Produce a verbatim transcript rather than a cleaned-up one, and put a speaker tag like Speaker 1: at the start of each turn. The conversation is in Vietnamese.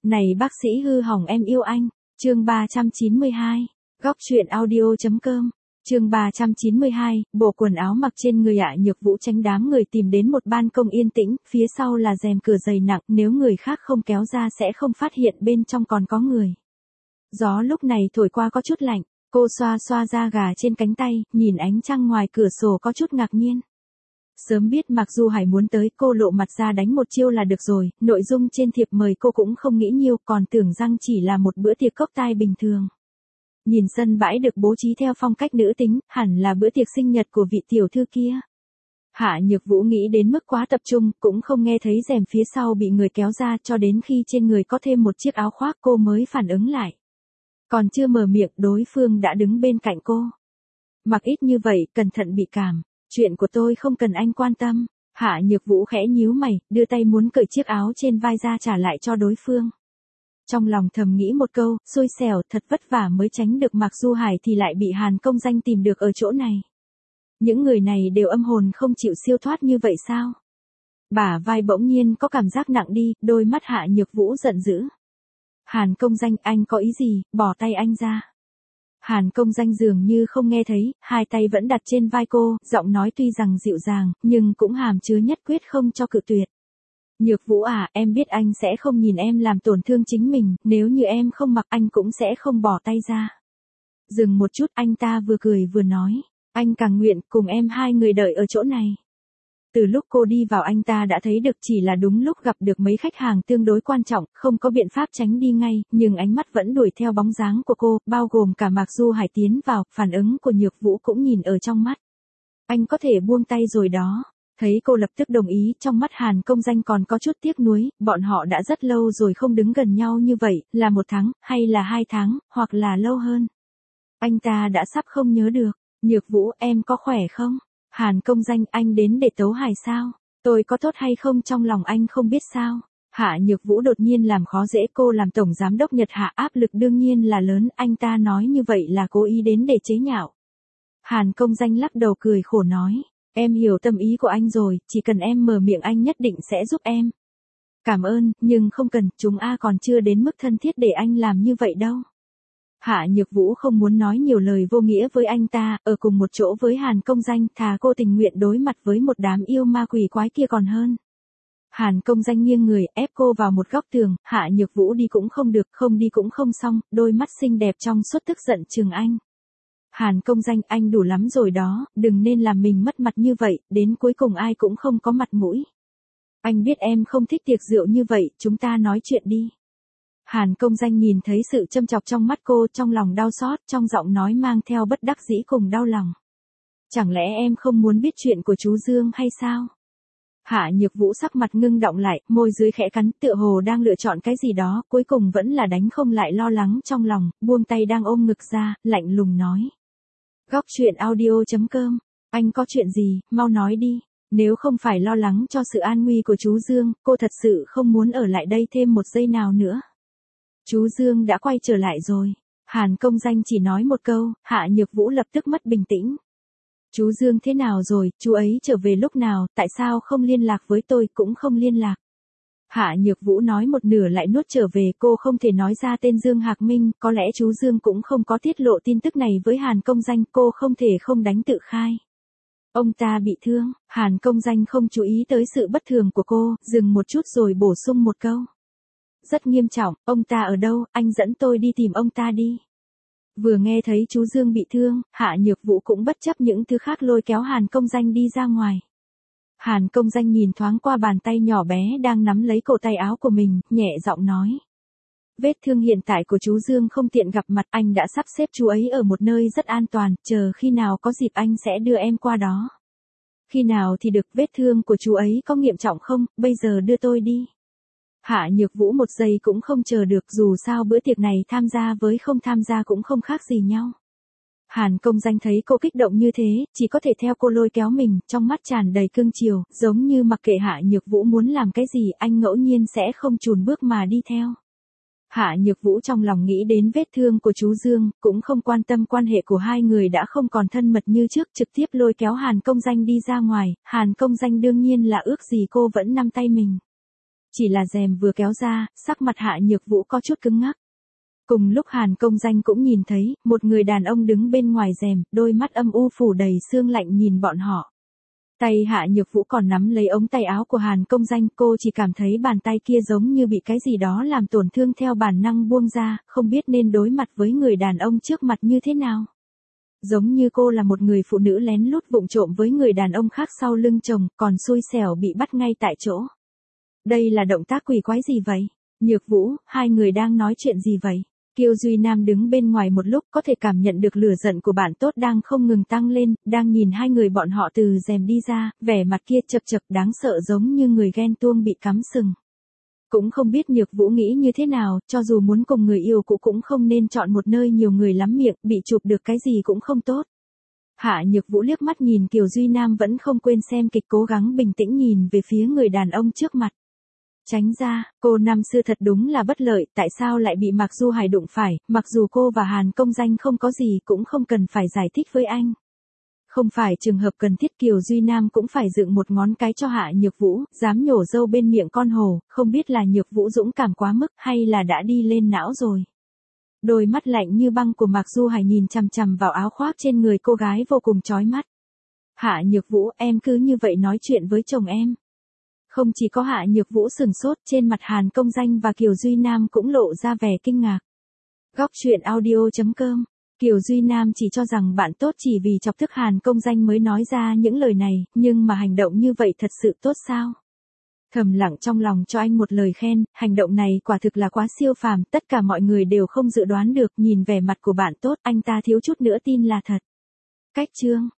Speaker 1: Này bác sĩ hư hỏng em yêu anh. Chương ba trăm chín mươi hai. Góc truyện audio.com. Chương ba trăm chín mươi hai, bộ quần áo mặc trên người Hạ Nhược Vũ tránh đám người tìm đến một ban công yên tĩnh, phía sau là rèm cửa dày nặng, nếu người khác không kéo ra sẽ không phát hiện bên trong còn có người. Gió lúc này thổi qua có chút lạnh, cô xoa xoa da gà trên cánh tay, nhìn ánh trăng ngoài cửa sổ có chút ngạc nhiên. Sớm biết Mạc Du Hải muốn tới, cô lộ mặt ra đánh một chiêu là được rồi, nội dung trên thiệp mời cô cũng không nghĩ nhiều, còn tưởng rằng chỉ là một bữa tiệc cốc tai bình thường. Nhìn sân bãi được bố trí theo phong cách nữ tính, hẳn là bữa tiệc sinh nhật của vị tiểu thư kia. Hạ Nhược Vũ nghĩ đến mức quá tập trung, cũng không nghe thấy rèm phía sau bị người kéo ra, cho đến khi trên người có thêm một chiếc áo khoác cô mới phản ứng lại. Còn chưa mở miệng, đối phương đã đứng bên cạnh cô. Mặc ít như vậy, cẩn thận bị cảm. Chuyện của tôi không cần anh quan tâm. Hạ Nhược Vũ khẽ nhíu mày, đưa tay muốn cởi chiếc áo trên vai ra trả lại cho đối phương. Trong lòng thầm nghĩ một câu, xui xẻo, thật vất vả mới tránh được Mạc Du Hải thì lại bị Hàn Công Danh tìm được ở chỗ này. Những người này đều âm hồn không chịu siêu thoát như vậy sao? Bả vai bỗng nhiên có cảm giác nặng đi, đôi mắt Hạ Nhược Vũ giận dữ. Hàn Công Danh, anh có ý gì, bỏ tay anh ra. Hàn Công Danh dường như không nghe thấy, hai tay vẫn đặt trên vai cô, giọng nói tuy rằng dịu dàng, nhưng cũng hàm chứa nhất quyết không cho cự tuyệt. Nhược Vũ à, em biết anh sẽ không nhìn em làm tổn thương chính mình, nếu như em không mặc anh cũng sẽ không bỏ tay ra. Dừng một chút, anh ta vừa cười vừa nói, anh càng nguyện cùng em hai người đợi ở chỗ này. Từ lúc cô đi vào anh ta đã thấy được, chỉ là đúng lúc gặp được mấy khách hàng tương đối quan trọng, không có biện pháp tránh đi ngay, nhưng ánh mắt vẫn đuổi theo bóng dáng của cô, bao gồm cả Mạc Du Hải tiến vào, phản ứng của Nhược Vũ cũng nhìn ở trong mắt. Anh có thể buông tay rồi đó. Thấy cô lập tức đồng ý, trong mắt Hàn Công Danh còn có chút tiếc nuối, bọn họ đã rất lâu rồi không đứng gần nhau như vậy, là một tháng, hay là hai tháng, hoặc là lâu hơn. Anh ta đã sắp không nhớ được. Nhược Vũ, em có khỏe không? Hàn Công Danh, anh đến để tấu hài sao? Tôi có tốt hay không trong lòng anh không biết sao? Hạ Nhược Vũ đột nhiên làm khó dễ cô, làm tổng giám đốc Nhật Hạ, áp lực đương nhiên là lớn, anh ta nói như vậy là cố ý đến để chế nhạo. Hàn Công Danh lắc đầu cười khổ nói, em hiểu tâm ý của anh rồi, chỉ cần em mở miệng anh nhất định sẽ giúp em. Cảm ơn, nhưng không cần, chúng a còn chưa đến mức thân thiết để anh làm như vậy đâu. Hạ Nhược Vũ không muốn nói nhiều lời vô nghĩa với anh ta, ở cùng một chỗ với Hàn Công Danh, thà cô tình nguyện đối mặt với một đám yêu ma quỷ quái kia còn hơn. Hàn Công Danh nghiêng người, ép cô vào một góc tường, Hạ Nhược Vũ đi cũng không được, không đi cũng không xong, đôi mắt xinh đẹp trong suốt tức giận trừng anh. Hàn Công Danh, anh đủ lắm rồi đó, đừng nên làm mình mất mặt như vậy, đến cuối cùng ai cũng không có mặt mũi. Anh biết em không thích tiệc rượu như vậy, chúng ta nói chuyện đi. Hàn Công Danh nhìn thấy sự châm chọc trong mắt cô, trong lòng đau xót, trong giọng nói mang theo bất đắc dĩ cùng đau lòng. Chẳng lẽ em không muốn biết chuyện của chú Dương hay sao? Hạ Nhược Vũ sắc mặt ngưng động lại, môi dưới khẽ cắn, tựa hồ đang lựa chọn cái gì đó, cuối cùng vẫn là đánh không lại lo lắng trong lòng, buông tay đang ôm ngực ra, lạnh lùng nói. Góc truyện audio.com, anh có chuyện gì, mau nói đi, nếu không phải lo lắng cho sự an nguy của chú Dương, cô thật sự không muốn ở lại đây thêm một giây nào nữa. Chú Dương đã quay trở lại rồi. Hàn Công Danh chỉ nói một câu, Hạ Nhược Vũ lập tức mất bình tĩnh. Chú Dương thế nào rồi, chú ấy trở về lúc nào, tại sao không liên lạc với tôi, cũng không liên lạc. Hạ Nhược Vũ nói một nửa lại nuốt trở về, cô không thể nói ra tên Dương Hạc Minh, có lẽ chú Dương cũng không có tiết lộ tin tức này với Hàn Công Danh, cô không thể không đánh tự khai. Ông ta bị thương, Hàn Công Danh không chú ý tới sự bất thường của cô, dừng một chút rồi bổ sung một câu. Rất nghiêm trọng, ông ta ở đâu, anh dẫn tôi đi tìm ông ta đi. Vừa nghe thấy chú Dương bị thương, Hạ Nhược Vũ cũng bất chấp những thứ khác lôi kéo Hàn Công Danh đi ra ngoài. Hàn Công Danh nhìn thoáng qua bàn tay nhỏ bé đang nắm lấy cổ tay áo của mình, nhẹ giọng nói. Vết thương hiện tại của chú Dương không tiện gặp mặt, anh đã sắp xếp chú ấy ở một nơi rất an toàn, chờ khi nào có dịp anh sẽ đưa em qua đó. Khi nào thì được, vết thương của chú ấy có nghiêm trọng không, bây giờ đưa tôi đi. Hạ Nhược Vũ một giây cũng không chờ được, dù sao bữa tiệc này tham gia với không tham gia cũng không khác gì nhau. Hàn Công Danh thấy cô kích động như thế, chỉ có thể theo cô lôi kéo mình, trong mắt tràn đầy cương chiều, giống như mặc kệ Hạ Nhược Vũ muốn làm cái gì, anh ngẫu nhiên sẽ không chùn bước mà đi theo. Hạ Nhược Vũ trong lòng nghĩ đến vết thương của chú Dương, cũng không quan tâm quan hệ của hai người đã không còn thân mật như trước, trực tiếp lôi kéo Hàn Công Danh đi ra ngoài, Hàn Công Danh đương nhiên là ước gì cô vẫn nắm tay mình. chỉ là rèm vừa kéo ra, sắc mặt Hạ Nhược Vũ có chút cứng ngắc. Cùng lúc Hàn Công Danh cũng nhìn thấy, một người đàn ông đứng bên ngoài rèm, đôi mắt âm u phủ đầy sương lạnh nhìn bọn họ. Tay Hạ Nhược Vũ còn nắm lấy ống tay áo của Hàn Công Danh, cô chỉ cảm thấy bàn tay kia giống như bị cái gì đó làm tổn thương, theo bản năng buông ra, không biết nên đối mặt với người đàn ông trước mặt như thế nào. Giống như cô là một người phụ nữ lén lút vụng trộm với người đàn ông khác sau lưng chồng, còn xui xẻo bị bắt ngay tại chỗ. Đây là động tác quỷ quái gì vậy? Nhược Vũ, hai người đang nói chuyện gì vậy? Kiều Duy Nam đứng bên ngoài một lúc, có thể cảm nhận được lửa giận của bạn tốt đang không ngừng tăng lên, đang nhìn hai người bọn họ từ rèm đi ra, vẻ mặt kia chập chập đáng sợ giống như người ghen tuông bị cắm sừng. Cũng không biết Nhược Vũ nghĩ như thế nào, cho dù muốn cùng người yêu cũ cũng không nên chọn một nơi nhiều người lắm miệng, bị chụp được cái gì cũng không tốt. Hạ Nhược Vũ liếc mắt nhìn Kiều Duy Nam vẫn không quên xem kịch, cố gắng bình tĩnh nhìn về phía người đàn ông trước mặt. Tránh ra, cô năm xưa thật đúng là bất lợi, tại sao lại bị Mạc Du Hải đụng phải, mặc dù cô và Hàn Công Danh không có gì cũng không cần phải giải thích với anh. Không phải trường hợp cần thiết, Kiều Duy Nam cũng phải dựng một ngón cái cho Hạ Nhược Vũ, dám nhổ râu bên miệng con hổ, không biết là Nhược Vũ dũng cảm quá mức hay là đã đi lên não rồi. Đôi mắt lạnh như băng của Mạc Du Hải nhìn chằm chằm vào áo khoác trên người cô gái vô cùng chói mắt. Hạ Nhược Vũ, em cứ như vậy nói chuyện với chồng em. Không chỉ có Hạ Nhược Vũ sừng sốt, trên mặt Hàn Công Danh và Kiều Duy Nam cũng lộ ra vẻ kinh ngạc. Góc truyện audio chấm com. Kiều Duy Nam chỉ cho rằng bạn tốt chỉ vì chọc tức Hàn Công Danh mới nói ra những lời này, nhưng mà hành động như vậy thật sự tốt sao? Thầm lặng trong lòng cho anh một lời khen, hành động này quả thực là quá siêu phàm, tất cả mọi người đều không dự đoán được, nhìn vẻ mặt của bạn tốt, anh ta thiếu chút nữa tin là thật. Cách chương